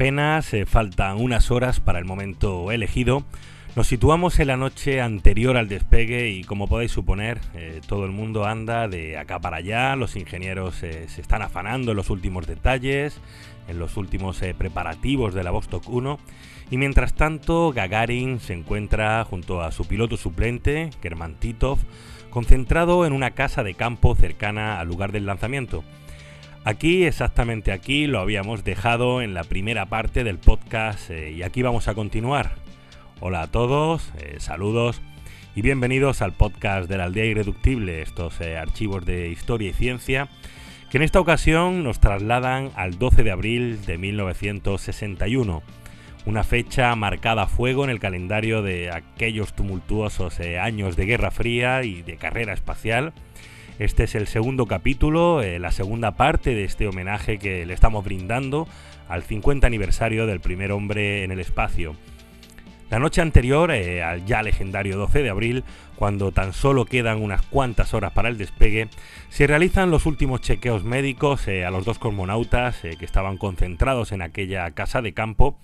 apenas faltan unas horas para el momento elegido, nos situamos en la noche anterior al despegue y, como podéis suponer, todo el mundo anda de acá para allá. Los ingenieros se están afanando en los últimos detalles, en los últimos preparativos de la Vostok 1, y mientras tanto Gagarin se encuentra junto a su piloto suplente, German Titov, concentrado en una casa de campo cercana al lugar del lanzamiento. Aquí, exactamente aquí, lo habíamos dejado en la primera parte del podcast y aquí vamos a continuar. Hola a todos, saludos y bienvenidos al podcast de la Aldea Irreductible, estos archivos de historia y ciencia que en esta ocasión nos trasladan al 12 de abril de 1961, una fecha marcada a fuego en el calendario de aquellos tumultuosos años de Guerra Fría y de carrera espacial. Este es el segundo capítulo, la segunda parte de este homenaje que le estamos brindando al 50 aniversario del primer hombre en el espacio. La noche anterior, al ya legendario 12 de abril, cuando tan solo quedan unas cuantas horas para el despegue, se realizan los últimos chequeos médicos a los dos cosmonautas que estaban concentrados en aquella casa de campo.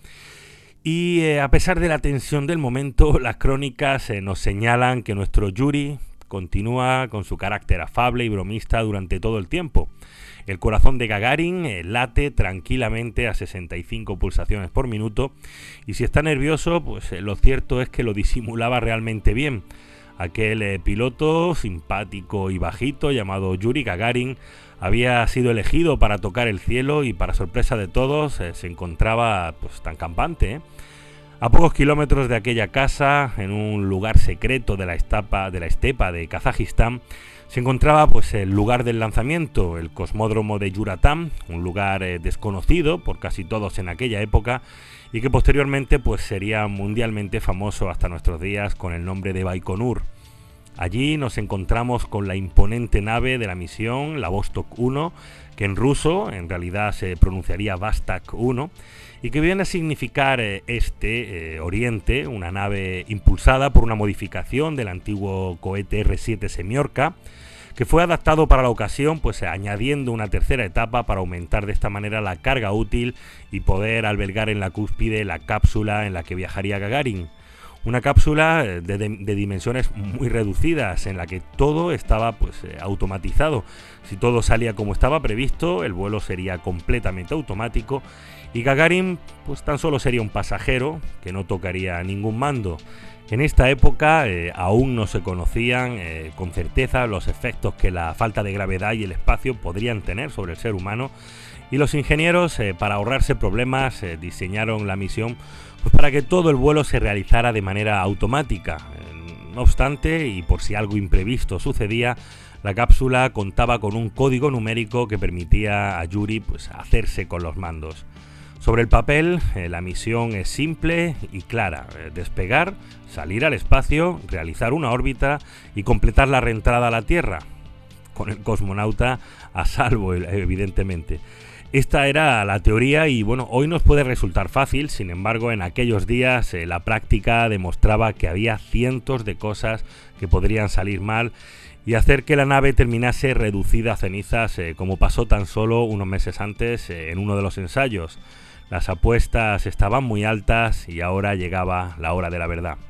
Y a pesar de la tensión del momento, las crónicas nos señalan que nuestro Yuri continúa con su carácter afable y bromista durante todo el tiempo. El corazón de Gagarin late tranquilamente a 65 pulsaciones por minuto y si está nervioso, pues lo cierto es que lo disimulaba realmente bien. Aquel piloto simpático y bajito llamado Yuri Gagarin había sido elegido para tocar el cielo y para sorpresa de todos se encontraba pues tan campante. A pocos kilómetros de aquella casa, en un lugar secreto de la estepa de Kazajistán, se encontraba pues el lugar del lanzamiento, el cosmódromo de Yuratam, un lugar desconocido por casi todos en aquella época y que posteriormente pues sería mundialmente famoso hasta nuestros días con el nombre de Baikonur. Allí nos encontramos con la imponente nave de la misión, la Vostok 1, que en ruso en realidad se pronunciaría Vostok 1, y que viene a significar Oriente, una nave impulsada por una modificación del antiguo cohete R-7 Semyorka, que fue adaptado para la ocasión, pues añadiendo una tercera etapa para aumentar de esta manera la carga útil y poder albergar en la cúspide la cápsula en la que viajaría Gagarin. Una cápsula de dimensiones muy reducidas en la que todo estaba automatizado. Si todo salía como estaba previsto, el vuelo sería completamente automático y Gagarin pues tan solo sería un pasajero que no tocaría ningún mando. En esta época aún no se conocían con certeza los efectos que la falta de gravedad y el espacio podrían tener sobre el ser humano y los ingenieros para ahorrarse problemas diseñaron la misión pues para que todo el vuelo se realizara de manera automática. No obstante, y por si algo imprevisto sucedía, la cápsula contaba con un código numérico que permitía a Yuri pues hacerse con los mandos. Sobre el papel, la misión es simple y clara: despegar, salir al espacio, realizar una órbita y completar la reentrada a la Tierra, con el cosmonauta a salvo, evidentemente. Esta era la teoría y bueno, hoy nos puede resultar fácil, sin embargo en aquellos días la práctica demostraba que había cientos de cosas que podrían salir mal y hacer que la nave terminase reducida a cenizas como pasó tan solo unos meses antes en uno de los ensayos. Las apuestas estaban muy altas y ahora llegaba la hora de la verdad.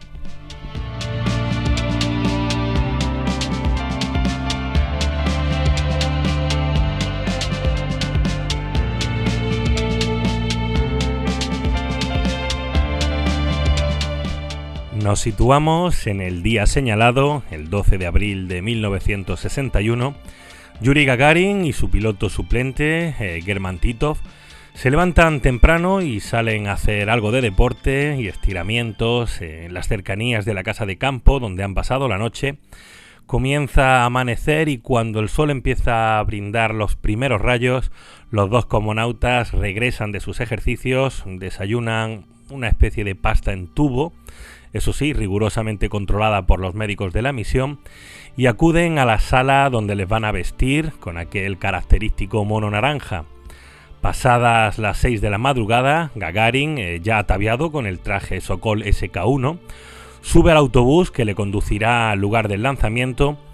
Nos situamos en el día señalado, el 12 de abril de 1961. Yuri Gagarin y su piloto suplente, German Titov, se levantan temprano y salen a hacer algo de deporte y estiramientos en las cercanías de la casa de campo donde han pasado la noche. Comienza a amanecer y cuando el sol empieza a brindar los primeros rayos, los dos cosmonautas regresan de sus ejercicios, desayunan una especie de pasta en tubo, eso sí, rigurosamente controlada por los médicos de la misión, y acuden a la sala donde les van a vestir con aquel característico mono naranja. Pasadas las 6 de la madrugada, Gagarin, ya ataviado con el traje Sokol SK-1, sube al autobús que le conducirá al lugar del lanzamiento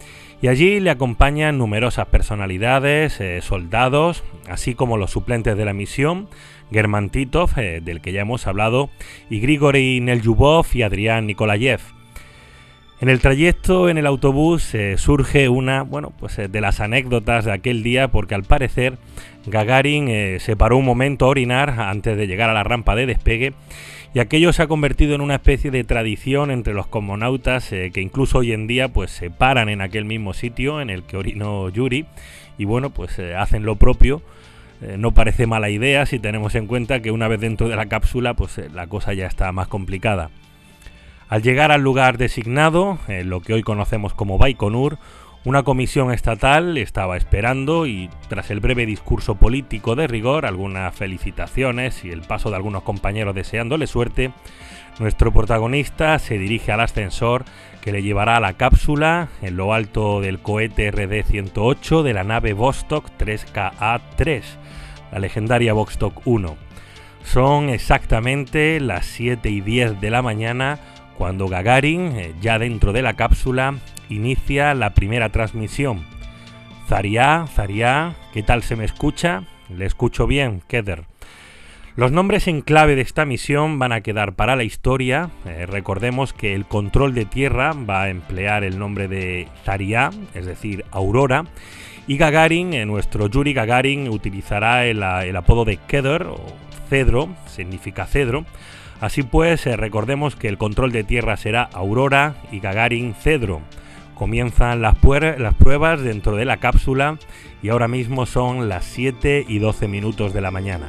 Y allí le acompañan numerosas personalidades, soldados, así como los suplentes de la misión, German Titov, del que ya hemos hablado, y Grigori Nelyubov y Adrián Nikolayev. En el trayecto en el autobús surge una, de las anécdotas de aquel día, porque al parecer Gagarin se paró un momento a orinar antes de llegar a la rampa de despegue, y aquello se ha convertido en una especie de tradición entre los cosmonautas que incluso hoy en día pues se paran en aquel mismo sitio en el que orinó Yuri y hacen lo propio. No parece mala idea si tenemos en cuenta que una vez dentro de la cápsula pues la cosa ya está más complicada. Al llegar al lugar designado, lo que hoy conocemos como Baikonur, una comisión estatal estaba esperando y tras el breve discurso político de rigor, algunas felicitaciones y el paso de algunos compañeros deseándole suerte, nuestro protagonista se dirige al ascensor que le llevará a la cápsula en lo alto del cohete RD-108 de la nave Vostok 3KA-3, la legendaria Vostok 1. Son exactamente las 7:10 de la mañana cuando Gagarin, ya dentro de la cápsula, inicia la primera transmisión. Zarya, ¿qué tal se me escucha? Le escucho bien, Keder. Los nombres en clave de esta misión van a quedar para la historia. Recordemos que el control de tierra va a emplear el nombre de Zarya, es decir, Aurora, y Gagarin, nuestro Yuri Gagarin, utilizará el apodo de Keder, o Cedro, significa cedro. Así pues, recordemos que el control de tierra será Aurora y Gagarin Cedro. Comienzan las pruebas dentro de la cápsula y ahora mismo son las 7:12 de la mañana.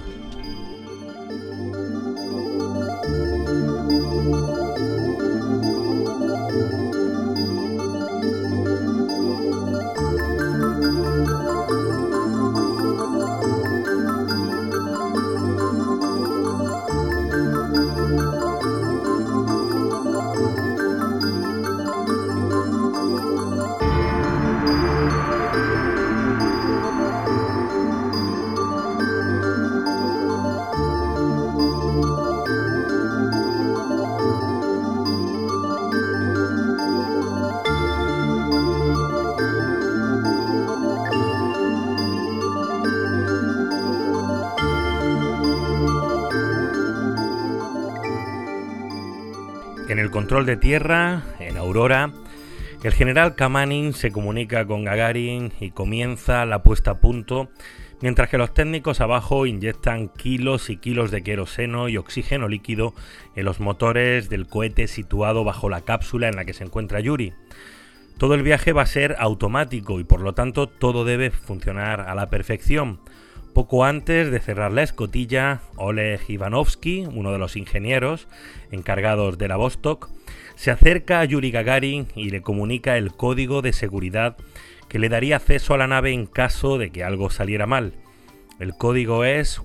En el control de tierra, en Aurora, el general Kamanin se comunica con Gagarin y comienza la puesta a punto, mientras que los técnicos abajo inyectan kilos y kilos de queroseno y oxígeno líquido en los motores del cohete situado bajo la cápsula en la que se encuentra Yuri. Todo el viaje va a ser automático y por lo tanto todo debe funcionar a la perfección. Poco antes de cerrar la escotilla, Oleg Ivanovsky, uno de los ingenieros encargados de la Vostok, se acerca a Yuri Gagarin y le comunica el código de seguridad que le daría acceso a la nave en caso de que algo saliera mal. El código es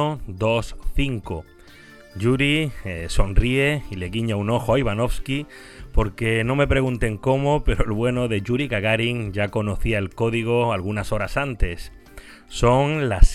125. Yuri sonríe y le guiña un ojo a Ivanovsky porque no me pregunten cómo, pero el bueno de Yuri Gagarin ya conocía el código algunas horas antes. Son las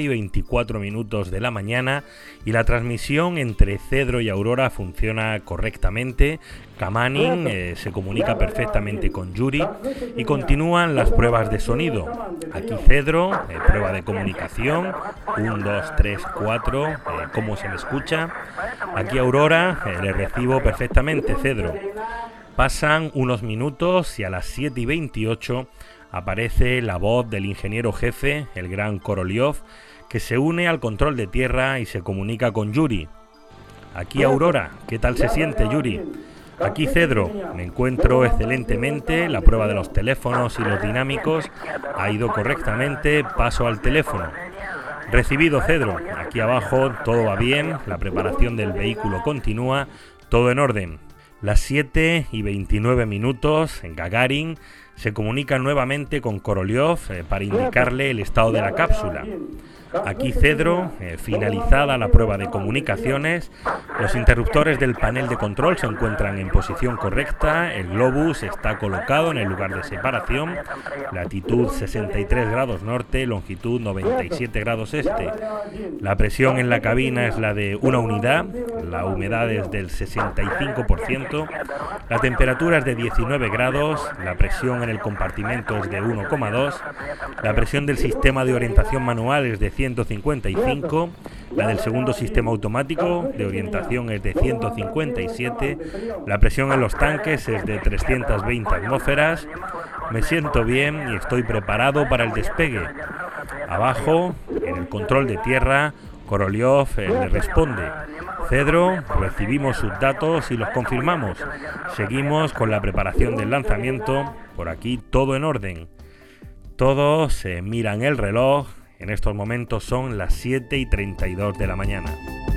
7:24 de la mañana y la transmisión entre Cedro y Aurora funciona correctamente. Kamanin se comunica perfectamente con Yuri y continúan las pruebas de sonido. Aquí Cedro, prueba de comunicación, 1, 2, 3, 4, ¿cómo se me escucha? Aquí Aurora, le recibo perfectamente, Cedro. Pasan unos minutos y a las 7:28 aparece la voz del ingeniero jefe, el gran Korolev, que se une al control de tierra y se comunica con Yuri. Aquí Aurora, ¿qué tal se siente, Yuri? Aquí Cedro, me encuentro excelentemente, la prueba de los teléfonos y los dinámicos ha ido correctamente, paso al teléfono. Recibido, Cedro, aquí abajo todo va bien, la preparación del vehículo continúa, todo en orden. Las 7:29 en Gagarin se comunica nuevamente con Korolev para indicarle el estado de la cápsula. Aquí Cedro, finalizada la prueba de comunicaciones, los interruptores del panel de control se encuentran en posición correcta, el globus está colocado en el lugar de separación, latitud 63 grados norte, longitud 97 grados este. La presión en la cabina es la de una unidad, la humedad es del 65%, la temperatura es de 19 grados, la presión en el compartimento es de 1,2, la presión del sistema de orientación manual es de 155, la del segundo sistema automático de orientación es de 157, la presión en los tanques es de 320 atmósferas. Me siento bien y estoy preparado para el despegue. Abajo, en el control de tierra, Korolev le responde: Cedro, recibimos sus datos y los confirmamos. Seguimos con la preparación del lanzamiento. Por aquí todo en orden. Todos miran el reloj. En estos momentos son las 7:32 de la mañana.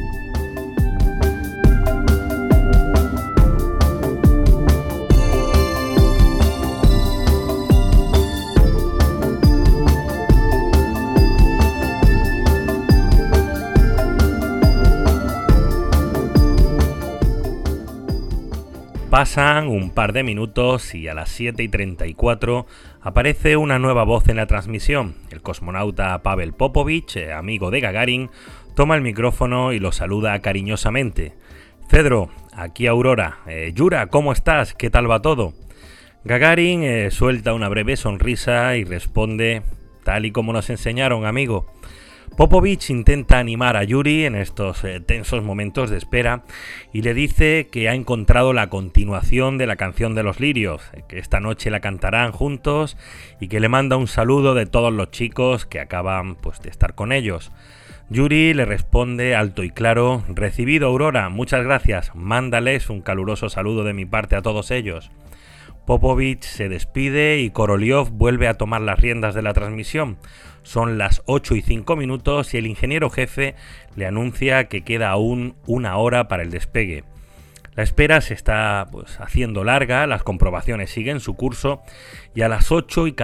Pasan un par de minutos y a las 7:34 aparece una nueva voz en la transmisión. El cosmonauta Pavel Popovich, amigo de Gagarin, toma el micrófono y lo saluda cariñosamente. Cedro, aquí Aurora. Yura, ¿cómo estás? ¿Qué tal va todo? Gagarin suelta una breve sonrisa y responde: tal y como nos enseñaron, amigo. Popovich intenta animar a Yuri en estos tensos momentos de espera y le dice que ha encontrado la continuación de la canción de los lirios, que esta noche la cantarán juntos y que le manda un saludo de todos los chicos que acaban de estar con ellos. Yuri le responde alto y claro: recibido, Aurora, muchas gracias, mándales un caluroso saludo de mi parte a todos ellos. Popovich se despide y Korolev vuelve a tomar las riendas de la transmisión. Son las 8:05 y el ingeniero jefe le anuncia que queda aún una hora para el despegue. La espera se está haciendo larga, las comprobaciones siguen su curso y a las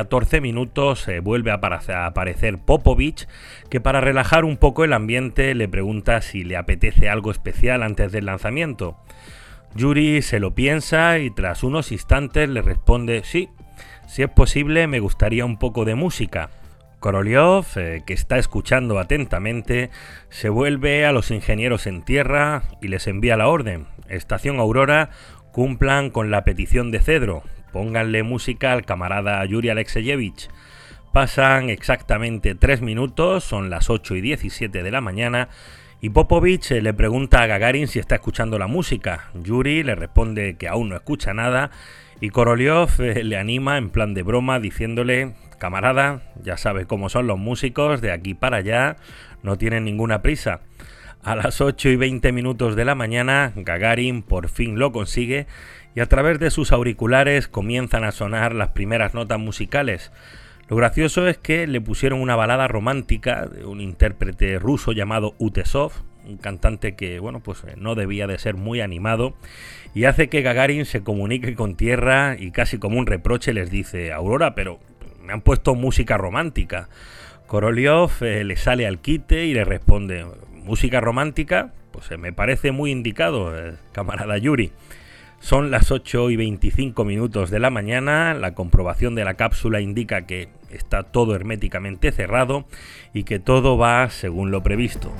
8:14 vuelve a aparecer Popovich, que para relajar un poco el ambiente le pregunta si le apetece algo especial antes del lanzamiento. Yuri se lo piensa y tras unos instantes le responde: sí, si es posible me gustaría un poco de música. Korolev, que está escuchando atentamente, se vuelve a los ingenieros en tierra y les envía la orden: Estación Aurora, cumplan con la petición de Cedro, pónganle música al camarada Yuri Alexeyevich. Pasan exactamente 3 minutos, son las 8:17 de la mañana, y Popovich le pregunta a Gagarin si está escuchando la música. Yuri le responde que aún no escucha nada y Korolev le anima en plan de broma diciéndole: camarada, ya sabes cómo son los músicos, de aquí para allá no tienen ninguna prisa. A las 8:20 de la mañana, Gagarin por fin lo consigue y a través de sus auriculares comienzan a sonar las primeras notas musicales. Lo gracioso es que le pusieron una balada romántica de un intérprete ruso llamado Utesov, un cantante que no debía de ser muy animado, y hace que Gagarin se comunique con tierra y casi como un reproche les dice: Aurora, pero me han puesto música romántica. Korolev le sale al quite y le responde: ¿música romántica? Pues me parece muy indicado, camarada Yuri. Son las 8:25 de la mañana, la comprobación de la cápsula indica que está todo herméticamente cerrado y que todo va según lo previsto.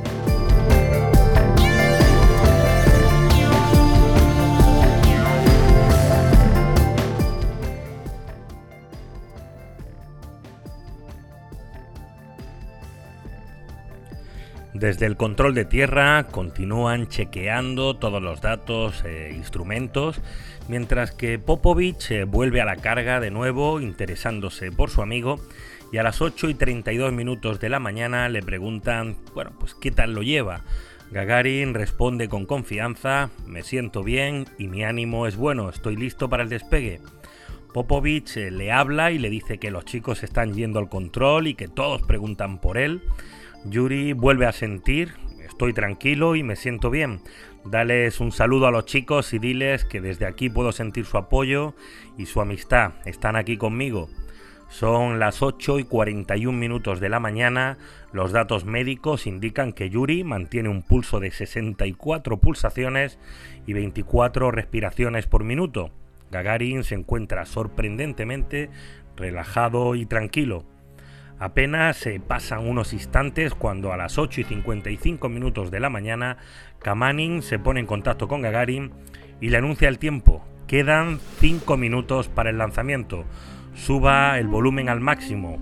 Desde el control de tierra continúan chequeando todos los datos e instrumentos, mientras que Popovich vuelve a la carga de nuevo interesándose por su amigo, y a las 8:32 de la mañana le preguntan ¿qué tal lo lleva? Gagarin responde con confianza: me siento bien y mi ánimo es bueno, estoy listo para el despegue. Popovich le habla y le dice que los chicos están yendo al control y que todos preguntan por él. Yuri vuelve a sentir: estoy tranquilo y me siento bien. Dales un saludo a los chicos y diles que desde aquí puedo sentir su apoyo y su amistad. Están aquí conmigo. Son las 8:41 de la mañana. Los datos médicos indican que Yuri mantiene un pulso de 64 pulsaciones y 24 respiraciones por minuto. Gagarin se encuentra sorprendentemente relajado y tranquilo. Apenas se pasan unos instantes cuando a las 8:55 de la mañana Kamanin se pone en contacto con Gagarin y le anuncia el tiempo. Quedan 5 minutos para el lanzamiento. Suba el volumen al máximo,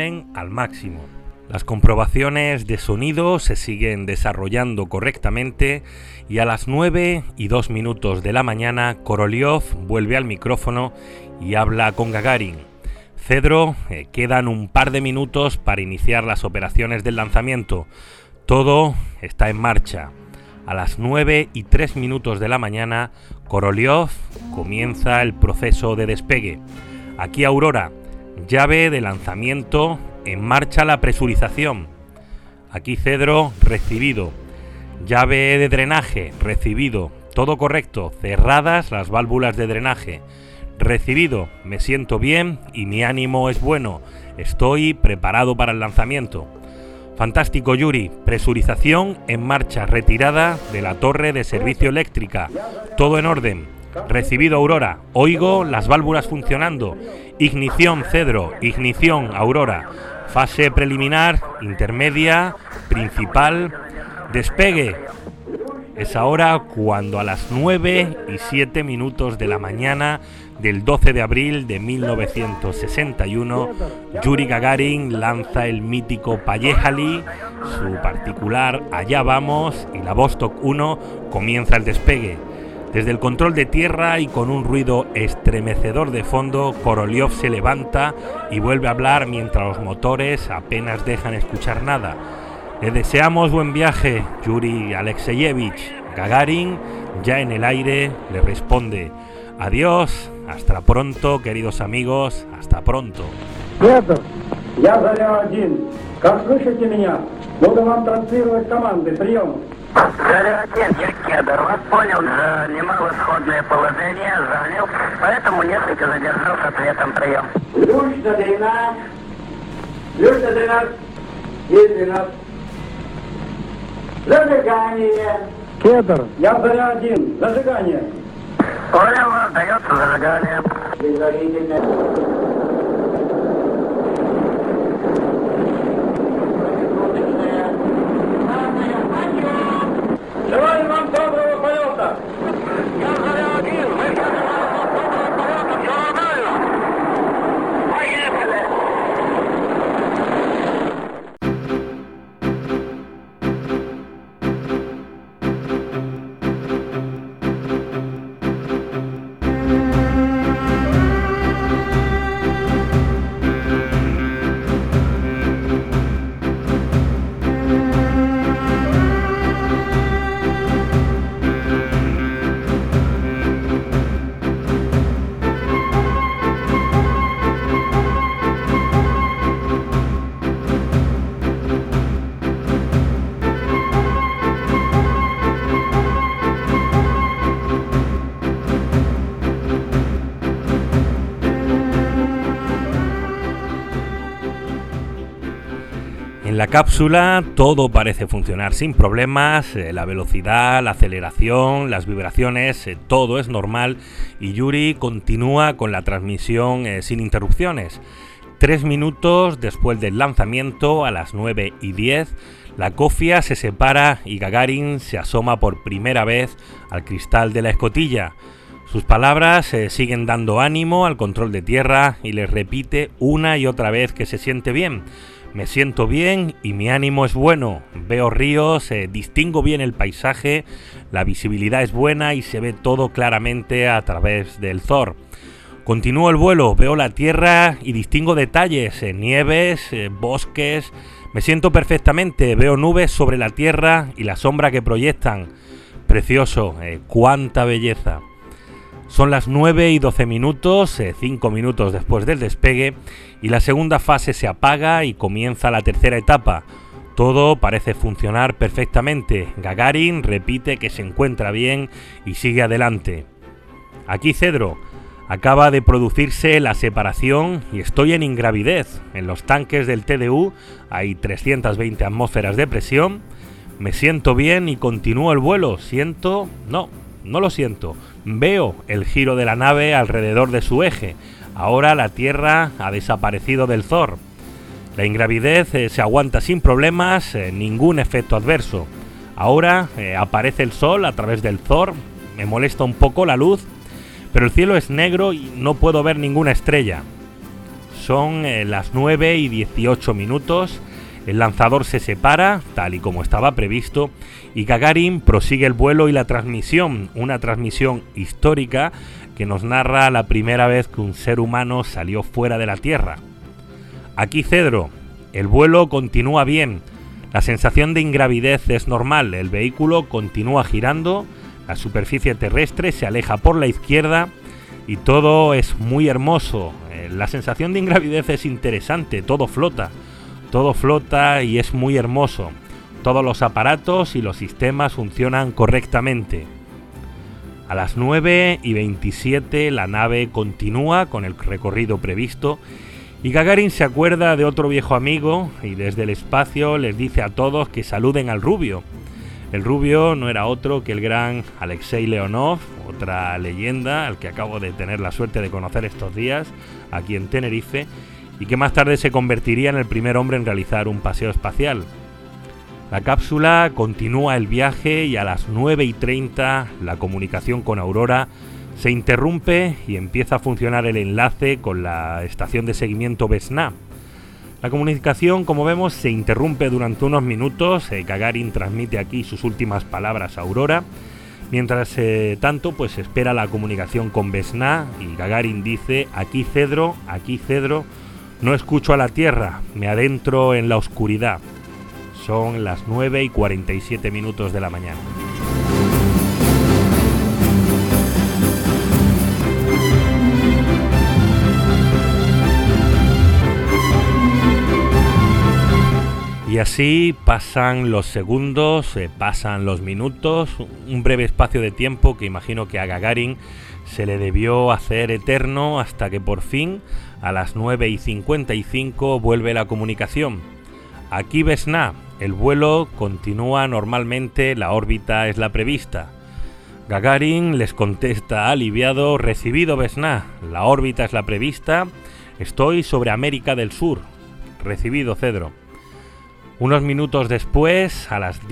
Las comprobaciones de sonido se siguen desarrollando correctamente y a las 9:02 de la mañana Korolev vuelve al micrófono y habla con Gagarin. Cedro, quedan un par de minutos para iniciar las operaciones del lanzamiento. Todo está en marcha. A las 9:03 de la mañana, Korolev comienza el proceso de despegue. Aquí Aurora, llave de lanzamiento, en marcha la presurización. Aquí Cedro, recibido. Llave de drenaje, recibido. Todo correcto, cerradas las válvulas de drenaje. Recibido, me siento bien y mi ánimo es bueno. Estoy preparado para el lanzamiento. Fantástico, Yuri. Presurización en marcha, retirada de la torre de servicio eléctrica. Todo en orden. Recibido, Aurora. Oigo las válvulas funcionando. Ignición, Cedro. Ignición, Aurora. Fase preliminar, intermedia, principal. Despegue. Es ahora cuando a las 9:07 de la mañana del 12 de abril de 1961, Yuri Gagarin lanza el mítico Payejali, su particular Allá vamos, y la Vostok 1 comienza el despegue. Desde el control de tierra y con un ruido estremecedor de fondo, Korolev se levanta y vuelve a hablar mientras los motores apenas dejan escuchar nada. Le deseamos buen viaje, Yuri Alexeyevich. Gagarin, ya en el aire, le responde: adiós, hasta pronto, queridos amigos, hasta pronto. Федор, я Заря-1. Как слышите меня? Буду вам транслировать команды. Прием. Заря-1, я Кедр. Вас понял, занимал исходное положение, занял, поэтому несколько задержал с ответом. Прием. Ключ на 13. Есть 12. Зажигание. Кедр, я Заря-1. Зажигание. Понял, отдается зажигание. Предварительно. Желаю вам доброго полета! Я Заря-1, мы сейчас доброго полета, все нормально. Поехали! En la cápsula todo parece funcionar sin problemas, la velocidad, la aceleración, las vibraciones, todo es normal y Yuri continúa con la transmisión sin interrupciones. 3 minutos después del lanzamiento, a las 9:10, la cofia se separa y Gagarin se asoma por primera vez al cristal de la escotilla. Sus palabras siguen dando ánimo al control de tierra y les repite una y otra vez que se siente bien. Me siento bien y mi ánimo es bueno. Veo ríos, distingo bien el paisaje, la visibilidad es buena y se ve todo claramente a través del Thor. Continúo el vuelo, veo la tierra y distingo detalles, nieves, bosques. Me siento perfectamente, veo nubes sobre la tierra y la sombra que proyectan. Precioso, cuánta belleza. Son las 9:12, 5 minutos después del despegue, y la segunda fase se apaga y comienza la tercera etapa. Todo parece funcionar perfectamente. Gagarin repite que se encuentra bien y sigue adelante. Aquí Cedro. Acaba de producirse la separación y estoy en ingravidez. En los tanques del TDU hay 320 atmósferas de presión. Me siento bien y continúo el vuelo. Siento... No lo siento. Veo el giro de la nave alrededor de su eje. Ahora la Tierra ha desaparecido del Thor. La ingravidez se aguanta sin problemas, ningún efecto adverso. Ahora aparece el sol a través del Thor. Me molesta un poco la luz, pero el cielo es negro y no puedo ver ninguna estrella. Son las 9:18. El lanzador se separa, tal y como estaba previsto, y Gagarin prosigue el vuelo y la transmisión, una transmisión histórica que nos narra la primera vez que un ser humano salió fuera de la Tierra. Aquí Cedro, el vuelo continúa bien, la sensación de ingravidez es normal, el vehículo continúa girando, la superficie terrestre se aleja por la izquierda y todo es muy hermoso. La sensación de ingravidez es interesante, todo flota y es muy hermoso. Todos los aparatos y los sistemas funcionan correctamente. A las 9:27 la nave continúa con el recorrido previsto y Gagarin se acuerda de otro viejo amigo y desde el espacio les dice a todos que saluden al rubio. El rubio no era otro que el gran Alexei Leonov, otra leyenda al que acabo de tener la suerte de conocer estos días aquí en Tenerife, y que más tarde se convertiría en el primer hombre en realizar un paseo espacial. La cápsula continúa el viaje y a las 9:30 la comunicación con Aurora se interrumpe y empieza a funcionar el enlace con la estación de seguimiento Vesna. La comunicación, como vemos, se interrumpe durante unos minutos. Gagarin transmite aquí sus últimas palabras a Aurora. Mientras tanto, pues espera la comunicación con Vesna y Gagarin dice: aquí Cedro, no escucho a la Tierra, me adentro en la oscuridad. Son las 9:47 de la mañana. Y así pasan los segundos, pasan los minutos, un breve espacio de tiempo que imagino que a Gagarin se le debió hacer eterno hasta que por fin, a las 9:55, vuelve la comunicación. Aquí Vesna, el vuelo continúa normalmente, la órbita es la prevista. Gagarin les contesta aliviado: recibido Vesna, la órbita es la prevista, estoy sobre América del Sur. Recibido Cedro. Unos minutos después, a las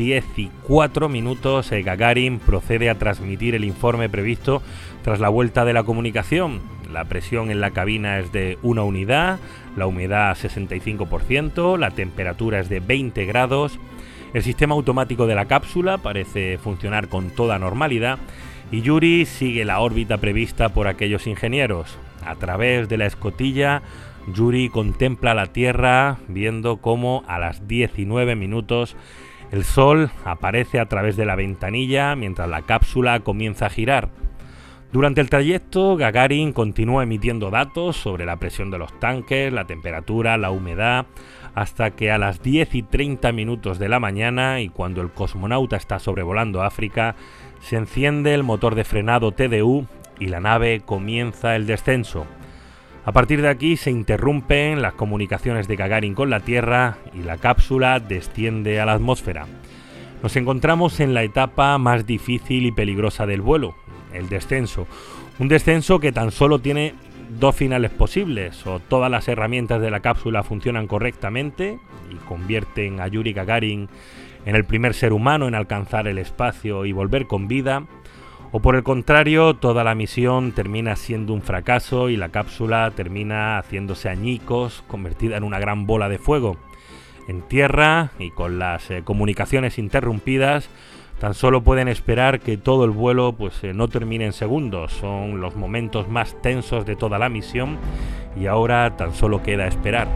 10:04, Gagarin procede a transmitir el informe previsto tras la vuelta de la comunicación. La presión en la cabina es de 1 unidad, la humedad 65%, la temperatura es de 20 grados, el sistema automático de la cápsula parece funcionar con toda normalidad y Yuri sigue la órbita prevista por aquellos ingenieros. A través de la escotilla, Yuri contempla la Tierra viendo cómo a las 19:00 el Sol aparece a través de la ventanilla mientras la cápsula comienza a girar. Durante el trayecto, Gagarin continúa emitiendo datos sobre la presión de los tanques, la temperatura, la humedad, hasta que a las 10:30 de la mañana y cuando el cosmonauta está sobrevolando África, se enciende el motor de frenado TDU y la nave comienza el descenso. A partir de aquí se interrumpen las comunicaciones de Gagarin con la Tierra y la cápsula desciende a la atmósfera. Nos encontramos en la etapa más difícil y peligrosa del vuelo, el descenso. Un descenso que tan solo tiene dos finales posibles: o todas las herramientas de la cápsula funcionan correctamente y convierten a Yuri Gagarin en el primer ser humano en alcanzar el espacio y volver con vida, o por el contrario, toda la misión termina siendo un fracaso y la cápsula termina haciéndose añicos, convertida en una gran bola de fuego. En tierra y con las comunicaciones interrumpidas, tan solo pueden esperar que todo el vuelo no termine en segundos. Son los momentos más tensos de toda la misión y ahora tan solo queda esperar.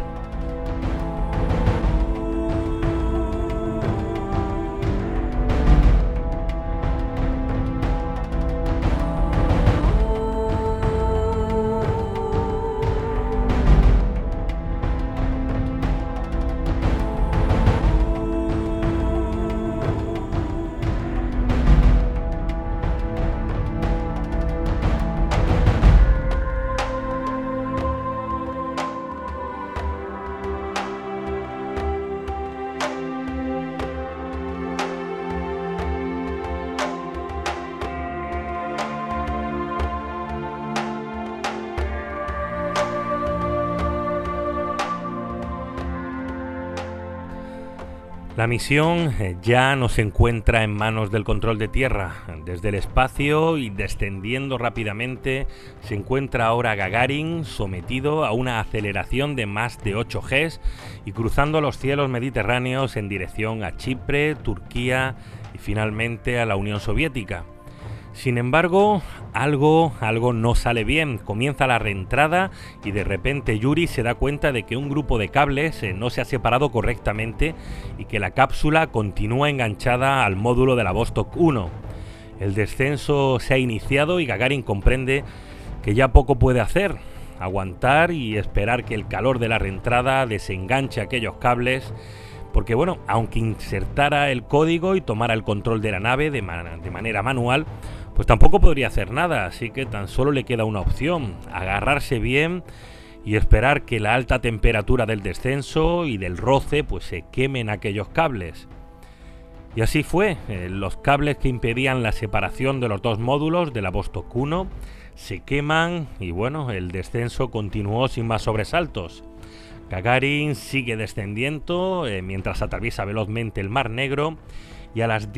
La misión ya no se encuentra en manos del control de tierra. Desde el espacio y descendiendo rápidamente se encuentra ahora Gagarin sometido a una aceleración de más de 8 Gs y cruzando los cielos mediterráneos en dirección a Chipre, Turquía y finalmente a la Unión Soviética. Sin embargo, algo no sale bien. Comienza la reentrada y de repente Yuri se da cuenta de que un grupo de cables no se ha separado correctamente y que la cápsula continúa enganchada al módulo de la Vostok 1. El descenso se ha iniciado y Gagarin comprende que ya poco puede hacer. Aguantar y esperar que el calor de la reentrada desenganche aquellos cables, porque bueno, aunque insertara el código y tomara el control de la nave de manera manual, pues tampoco podría hacer nada, así que tan solo le queda una opción: agarrarse bien y esperar que la alta temperatura del descenso y del roce pues se quemen aquellos cables. Y así fue. Los cables que impedían la separación de los dos módulos de la Vostok 1 se queman y bueno, el descenso continuó sin más sobresaltos. Gagarin sigue descendiendo mientras atraviesa velozmente el Mar Negro, y a las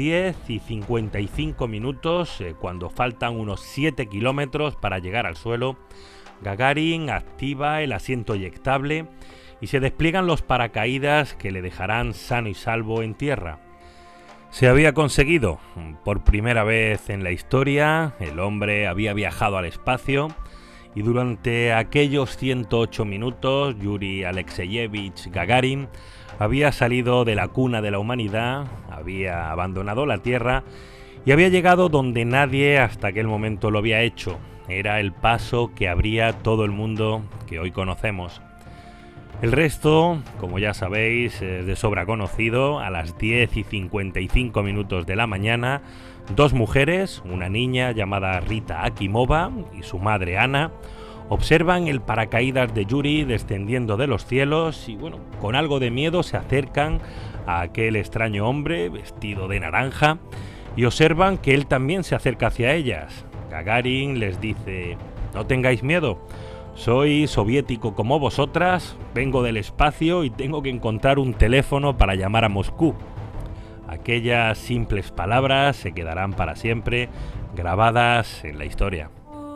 10:55, cuando faltan unos 7 kilómetros para llegar al suelo, Gagarin activa el asiento eyectable y se despliegan los paracaídas que le dejarán sano y salvo en tierra. Se había conseguido. Por primera vez en la historia, el hombre había viajado al espacio y durante aquellos 108 minutos, Yuri Alexeyevich Gagarin había salido de la cuna de la humanidad, había abandonado la Tierra y había llegado donde nadie hasta aquel momento lo había hecho. Era el paso que abría todo el mundo que hoy conocemos. El resto, como ya sabéis, es de sobra conocido. A las 10:55 de la mañana, dos mujeres, una niña llamada Rita Akimova y su madre Ana, observan el paracaídas de Yuri descendiendo de los cielos y bueno, con algo de miedo se acercan a aquel extraño hombre vestido de naranja y observan que él también se acerca hacia ellas. Gagarin les dice: no tengáis miedo, soy soviético como vosotras, vengo del espacio y tengo que encontrar un teléfono para llamar a Moscú. Aquellas simples palabras se quedarán para siempre grabadas en la historia.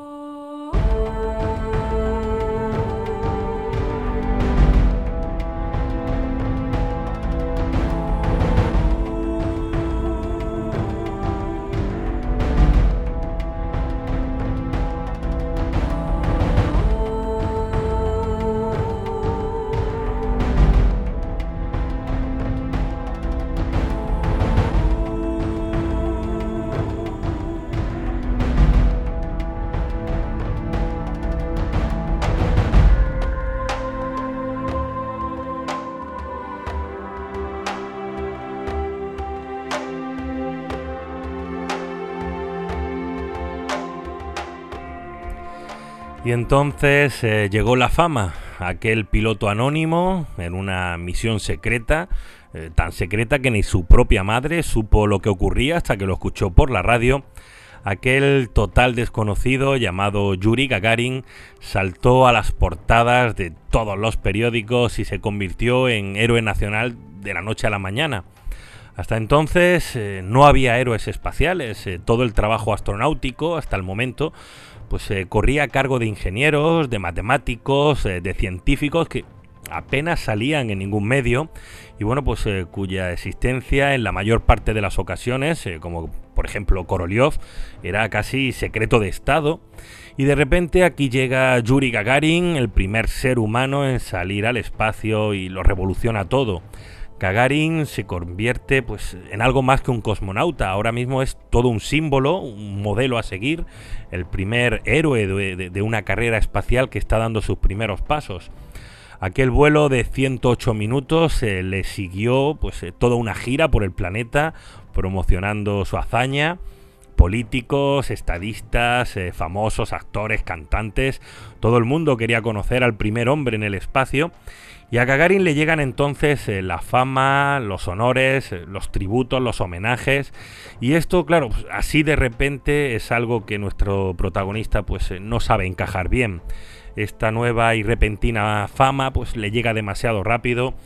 Y entonces llegó la fama, aquel piloto anónimo en una misión secreta, tan secreta que ni su propia madre supo lo que ocurría hasta que lo escuchó por la radio. Aquel total desconocido llamado Yuri Gagarin saltó a las portadas de todos los periódicos y se convirtió en héroe nacional de la noche a la mañana. Hasta entonces no había héroes espaciales, todo el trabajo astronáutico hasta el momento pues corría a cargo de ingenieros, de matemáticos, de científicos que apenas salían en ningún medio y bueno, pues cuya existencia en la mayor parte de las ocasiones, como por ejemplo Korolev, era casi secreto de estado. Y de repente aquí llega Yuri Gagarin, el primer ser humano en salir al espacio y lo revoluciona todo. Gagarin se convierte pues en algo más que un cosmonauta. Ahora mismo es todo un símbolo, un modelo a seguir, el primer héroe de una carrera espacial que está dando sus primeros pasos. Aquel vuelo de 108 minutos le siguió pues toda una gira por el planeta promocionando su hazaña. Políticos, estadistas, famosos, actores, cantantes, todo el mundo quería conocer al primer hombre en el espacio. Y a Gagarin le llegan entonces la fama, los honores, los tributos, los homenajes. Y esto, claro, así de repente es algo que nuestro protagonista pues no sabe encajar bien. Esta nueva y repentina fama pues le llega demasiado rápido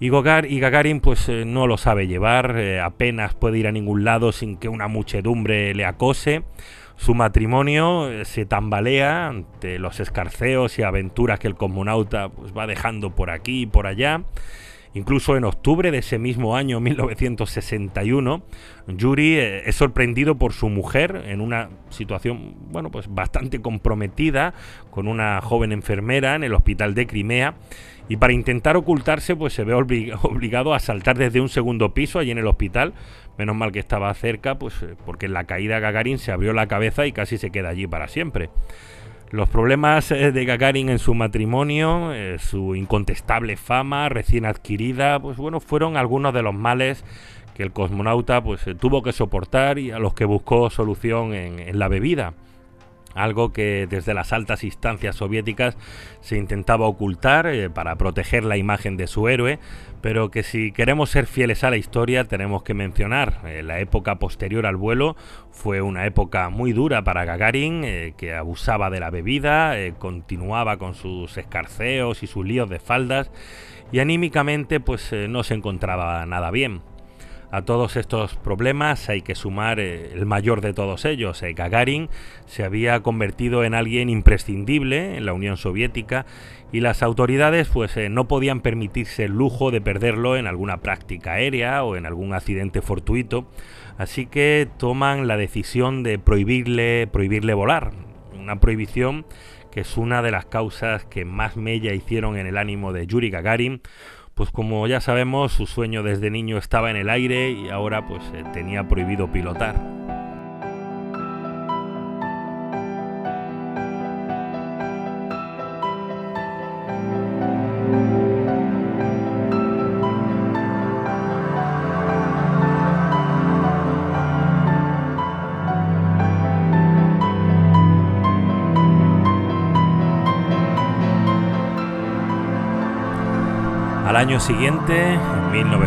Y Gagarin pues no lo sabe llevar, apenas puede ir a ningún lado sin que una muchedumbre le acose. Su matrimonio se tambalea ante los escarceos y aventuras que el cosmonauta pues va dejando por aquí y por allá. Incluso en octubre de ese mismo año, 1961, Yuri es sorprendido por su mujer en una situación, bueno, pues bastante comprometida, con una joven enfermera en el hospital de Crimea, y para intentar ocultarse, pues se ve obligado a saltar desde un segundo piso allí en el hospital. Menos mal que estaba cerca, pues porque en la caída Gagarin se abrió la cabeza y casi se queda allí para siempre. Los problemas de Gagarin en su matrimonio, su incontestable fama recién adquirida, pues bueno, fueron algunos de los males que el cosmonauta pues tuvo que soportar y a los que buscó solución en la bebida. Algo que desde las altas instancias soviéticas se intentaba ocultar para proteger la imagen de su héroe, pero que si queremos ser fieles a la historia tenemos que mencionar la época posterior al vuelo. Fue una época muy dura para Gagarin, que abusaba de la bebida, continuaba con sus escarceos y sus líos de faldas, y anímicamente pues no se encontraba nada bien. A todos estos problemas hay que sumar el mayor de todos ellos. Gagarin se había convertido en alguien imprescindible en la Unión Soviética y las autoridades pues no podían permitirse el lujo de perderlo en alguna práctica aérea o en algún accidente fortuito, así que toman la decisión de prohibirle volar, una prohibición que es una de las causas que más mella hicieron en el ánimo de Yuri Gagarin. Pues como ya sabemos, su sueño desde niño estaba en el aire y ahora pues tenía prohibido pilotar. Al año siguiente, en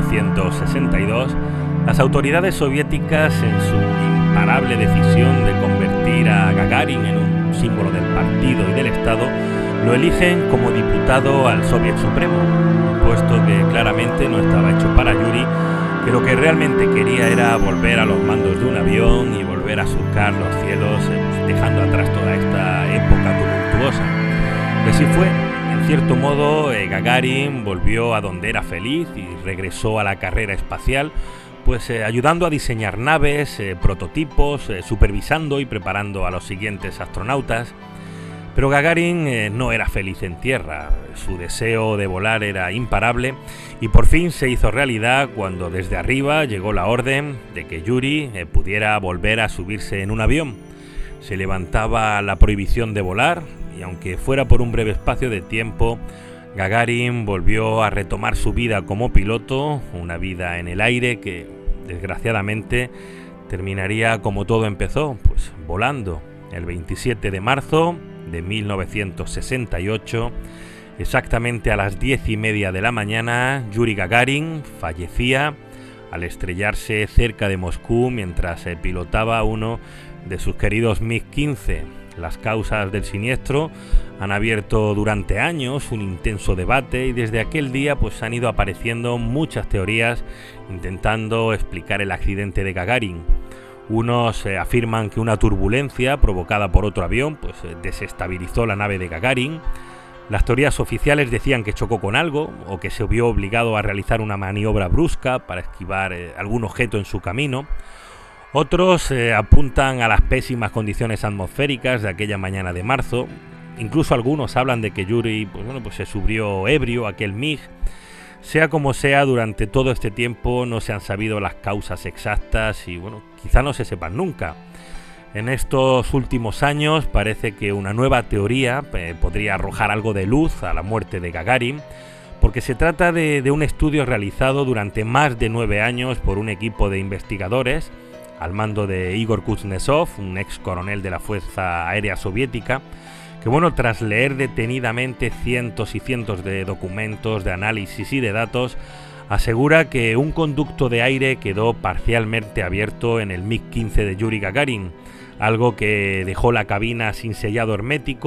1962, las autoridades soviéticas, en su imparable decisión de convertir a Gagarin en un símbolo del partido y del Estado, lo eligen como diputado al Soviet Supremo, un puesto que claramente no estaba hecho para Yuri, que lo que realmente quería era volver a los mandos de un avión y volver a surcar los cielos, dejando atrás toda esta época tumultuosa. Y así fue. En cierto modo, Gagarin volvió a donde era feliz y regresó a la carrera espacial, pues ayudando a diseñar naves, prototipos, supervisando y preparando a los siguientes astronautas. Pero Gagarin no era feliz en tierra, su deseo de volar era imparable y por fin se hizo realidad cuando desde arriba llegó la orden de que Yuri pudiera volver a subirse en un avión. Se levantaba la prohibición de volar, y aunque fuera por un breve espacio de tiempo, Gagarin volvió a retomar su vida como piloto, una vida en el aire que, desgraciadamente, terminaría como todo empezó, pues volando. El 27 de marzo de 1968, exactamente a las 10:30 de la mañana, Yuri Gagarin fallecía al estrellarse cerca de Moscú mientras pilotaba uno de sus queridos MiG-15. Las causas del siniestro han abierto durante años un intenso debate y desde aquel día pues han ido apareciendo muchas teorías intentando explicar el accidente de Gagarin. Unos afirman que una turbulencia provocada por otro avión pues desestabilizó la nave de Gagarin. Las teorías oficiales decían que chocó con algo o que se vio obligado a realizar una maniobra brusca para esquivar algún objeto en su camino. Otros apuntan a las pésimas condiciones atmosféricas de aquella mañana de marzo. Incluso algunos hablan de que Yuri pues se subió ebrio a aquel MiG. Sea como sea, durante todo este tiempo no se han sabido las causas exactas y quizá no se sepan nunca. En estos últimos años parece que una nueva teoría podría arrojar algo de luz a la muerte de Gagarin, porque se trata de un estudio realizado durante más de 9 años por un equipo de investigadores al mando de Igor Kuznetsov, un ex coronel de la Fuerza Aérea Soviética, que tras leer detenidamente cientos y cientos de documentos, de análisis y de datos, asegura que un conducto de aire quedó parcialmente abierto en el MiG-15 de Yuri Gagarin, algo que dejó la cabina sin sellado hermético,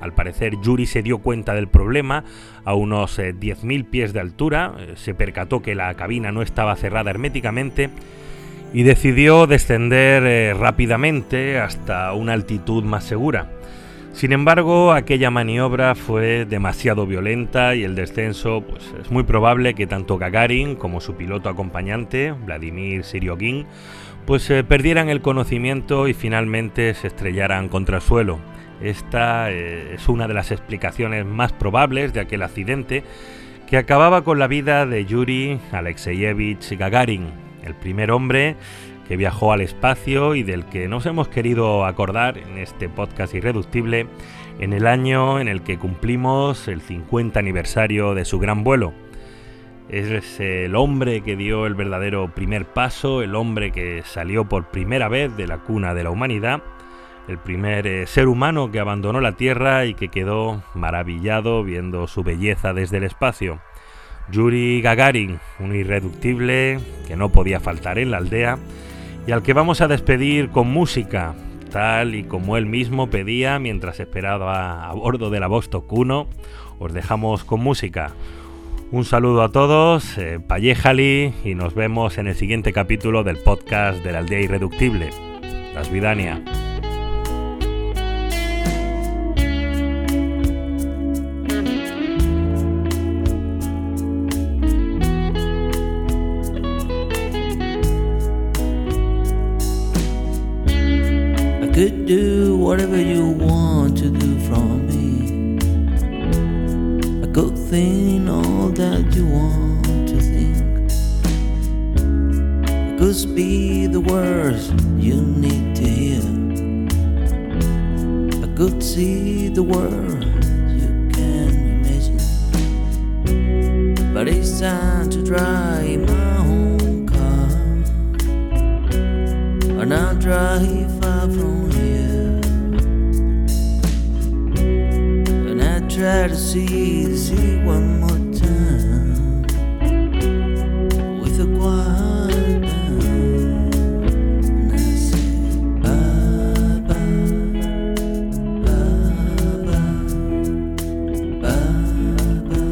Al parecer Yuri se dio cuenta del problema a unos 10.000 pies de altura, se percató que la cabina no estaba cerrada herméticamente y decidió descender rápidamente hasta una altitud más segura. Sin embargo, aquella maniobra fue demasiado violenta y el descenso, pues es muy probable que tanto Gagarin como su piloto acompañante, Vladimir Sirogin, pues perdieran el conocimiento y finalmente se estrellaran contra el suelo. Esta es una de las explicaciones más probables de aquel accidente que acababa con la vida de Yuri Alexeyevich Gagarin, el primer hombre que viajó al espacio y del que nos hemos querido acordar en este podcast irreductible en el año en el que cumplimos el 50 aniversario de su gran vuelo. Es el hombre que dio el verdadero primer paso, el hombre que salió por primera vez de la cuna de la humanidad, el primer ser humano que abandonó la Tierra y que quedó maravillado viendo su belleza desde el espacio. Yuri Gagarin, un irreductible que no podía faltar en la aldea y al que vamos a despedir con música, tal y como él mismo pedía mientras esperaba a bordo de la Vostok 1. Os dejamos con música. Un saludo a todos, Payéjali, y nos vemos en el siguiente capítulo del podcast de la aldea irreductible. Las Vidania. Could do whatever you want to do from me. I could think all that you want to think. I could speak the words you need to hear. I could see the world you can imagine. But it's time to drive my own car, and I'll drive far from here, and I try to see the sea one more time with a quiet band, and I say bye bye, bye bye, bye bye.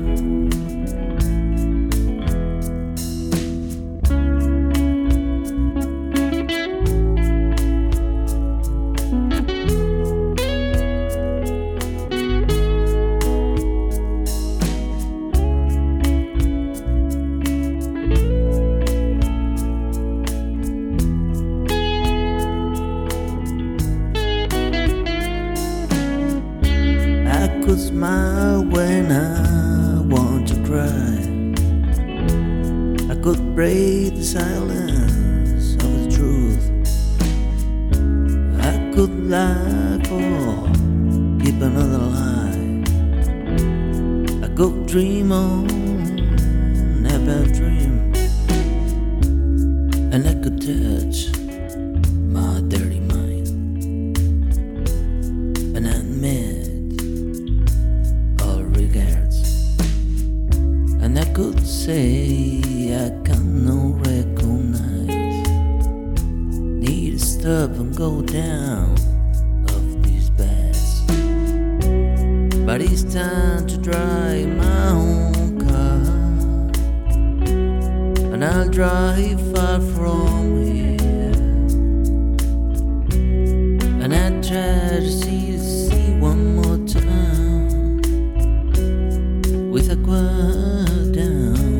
I could smile when I want to cry. I could break the silence of the truth. I could lie for keep another lie. I could dream on, never dream, and I could touch my dirty mind, and I admit all regards, and I could say I cannot recognize. Need to stop and go down off these beds, but it's time to drive my own car, and I'll drive far from here, and I try to see the sea one more time with a quiet down.